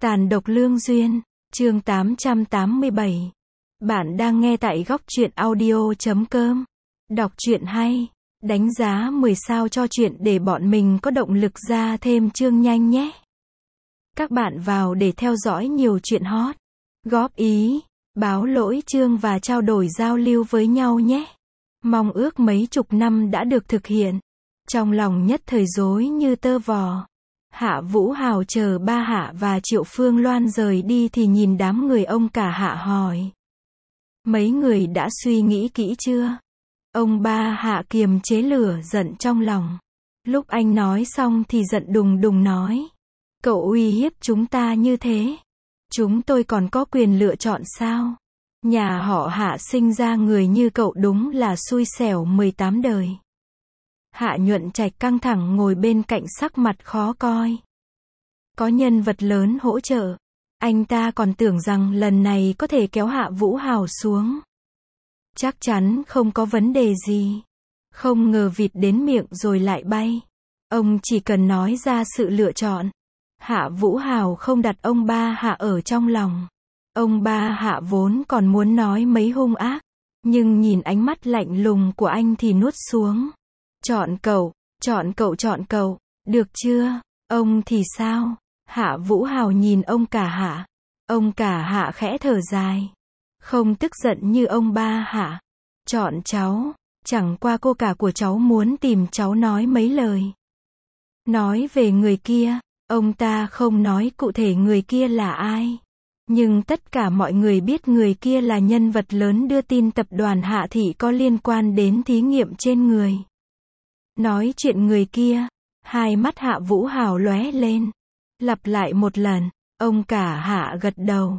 Tàn độc lương duyên, chương 887. Bạn đang nghe tại góc truyện audio.com. Đọc truyện hay, đánh giá 10 sao cho truyện để bọn mình có động lực ra thêm chương nhanh nhé. Các bạn vào để theo dõi nhiều truyện hot, góp ý, báo lỗi chương và trao đổi giao lưu với nhau nhé. Mong ước mấy chục năm đã được thực hiện. Trong lòng nhất thời rối như tơ vò. Hạ Vũ Hào chờ ba Hạ và Triệu Phương Loan rời đi thì nhìn đám người ông cả Hạ hỏi. Mấy người đã suy nghĩ kỹ chưa? Ông ba Hạ kiềm chế lửa giận trong lòng. Lúc anh nói xong thì giận đùng đùng nói. Cậu uy hiếp chúng ta như thế. Chúng tôi còn có quyền lựa chọn sao? Nhà họ Hạ sinh ra người như cậu đúng là xui xẻo 18 đời. Hạ Nhuận Trạch căng thẳng ngồi bên cạnh sắc mặt khó coi. Có nhân vật lớn hỗ trợ. Anh ta còn tưởng rằng lần này có thể kéo Hạ Vũ Hào xuống. Chắc chắn không có vấn đề gì. Không ngờ vịt đến miệng rồi lại bay. Ông chỉ cần nói ra sự lựa chọn. Hạ Vũ Hào không đặt ông ba Hạ ở trong lòng. Ông ba Hạ vốn còn muốn nói mấy hung ác. Nhưng nhìn ánh mắt lạnh lùng của anh thì nuốt xuống. Chọn cậu, chọn cậu, chọn cậu, được chưa? Ông thì sao? Hạ Vũ Hào nhìn ông cả Hạ. Ông cả Hạ khẽ thở dài. Không tức giận như ông ba Hạ. Chọn cháu, chẳng qua cô cả của cháu muốn tìm cháu nói mấy lời. Nói về người kia, ông ta không nói cụ thể người kia là ai. Nhưng tất cả mọi người biết người kia là nhân vật lớn đưa tin tập đoàn Hạ Thị có liên quan đến thí nghiệm trên người. Nói chuyện người kia, hai mắt Hạ Vũ Hào lóe lên. Lặp lại một lần, ông cả Hạ gật đầu.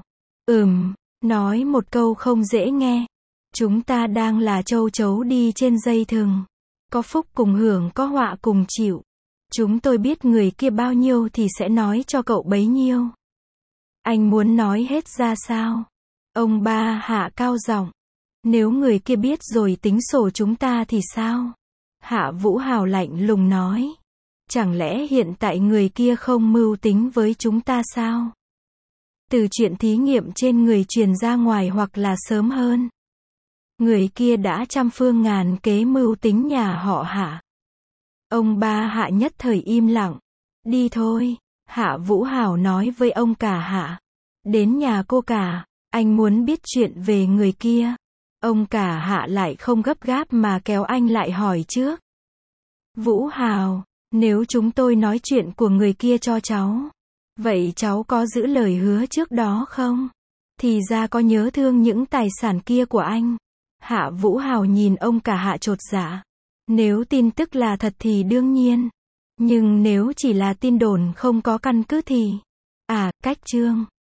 Nói một câu không dễ nghe. Chúng ta đang là châu chấu đi trên dây thừng. Có phúc cùng hưởng, có họa cùng chịu. Chúng tôi biết người kia bao nhiêu thì sẽ nói cho cậu bấy nhiêu. Anh muốn nói hết ra sao? Ông ba Hạ cao giọng. Nếu người kia biết rồi tính sổ chúng ta thì sao? Hạ Vũ Hào lạnh lùng nói. Chẳng lẽ hiện tại người kia không mưu tính với chúng ta sao? Từ chuyện thí nghiệm trên người truyền ra ngoài hoặc là sớm hơn. Người kia đã trăm phương ngàn kế mưu tính nhà họ Hạ. Ông ba Hạ nhất thời im lặng. Đi thôi, Hạ Vũ Hào nói với ông cả Hạ. Đến nhà cô cả, anh muốn biết chuyện về người kia. Ông cả Hạ lại không gấp gáp mà kéo anh lại hỏi trước. Vũ Hào, nếu chúng tôi nói chuyện của người kia cho cháu, vậy cháu có giữ lời hứa trước đó không? Thì ra có nhớ thương những tài sản kia của anh. Hạ Vũ Hào nhìn ông cả Hạ chột dạ. Nếu tin tức là thật thì đương nhiên. Nhưng nếu chỉ là tin đồn không có căn cứ thì... cách chương.